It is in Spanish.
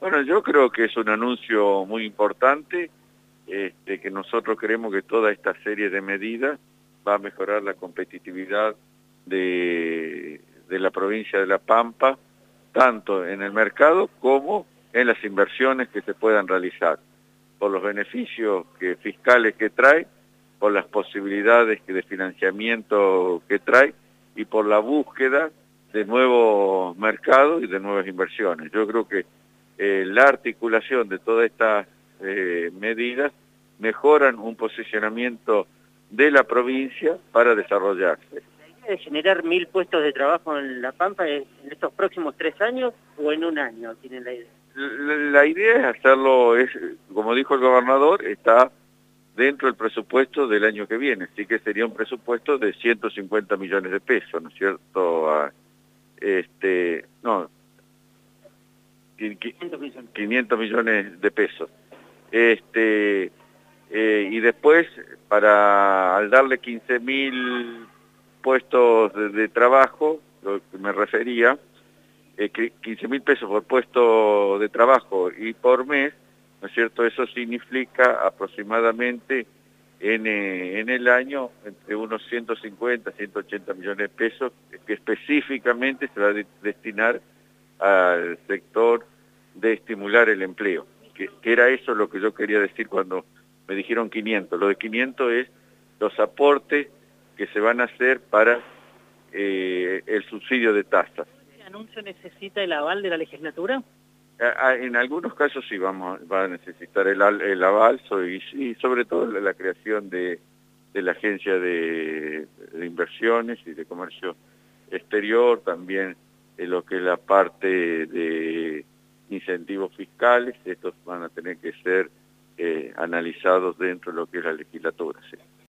Bueno, yo creo que es un anuncio muy importante, que nosotros creemos que toda esta serie de medidas va a mejorar la competitividad de la provincia de La Pampa, tanto en el mercado como en las inversiones que se puedan realizar, por los beneficios fiscales que trae, por las posibilidades de financiamiento que trae y por la búsqueda de nuevos mercados y de nuevas inversiones. Yo creo que la articulación de todas estas medidas mejoran un posicionamiento de la provincia para desarrollarse. ¿La idea de generar 1000 puestos de trabajo en La Pampa es en estos próximos 3 años o en un año tienen la idea? La idea es hacerlo, como dijo el gobernador, está dentro del presupuesto del año que viene, así que sería un presupuesto de 150 millones de pesos, ¿no es cierto? No, 500 millones de pesos. Y después, al darle 15.000 puestos de trabajo, lo que me refería, 15.000 pesos por puesto de trabajo y por mes, ¿no es cierto? Eso significa aproximadamente en el año entre unos 150, 180 millones de pesos que específicamente se va a destinar al sector de estimular el empleo, que era eso lo que yo quería decir cuando me dijeron 500. Lo de 500 es los aportes que se van a hacer para el subsidio de tasas. ¿Este anuncio necesita el aval de la legislatura? En algunos casos sí va a necesitar el aval y sobre todo la creación de la Agencia de Inversiones y de Comercio Exterior, también lo que es la parte de incentivos fiscales. Estos van a tener que ser analizados dentro de lo que es la legislatura. ¿Sí?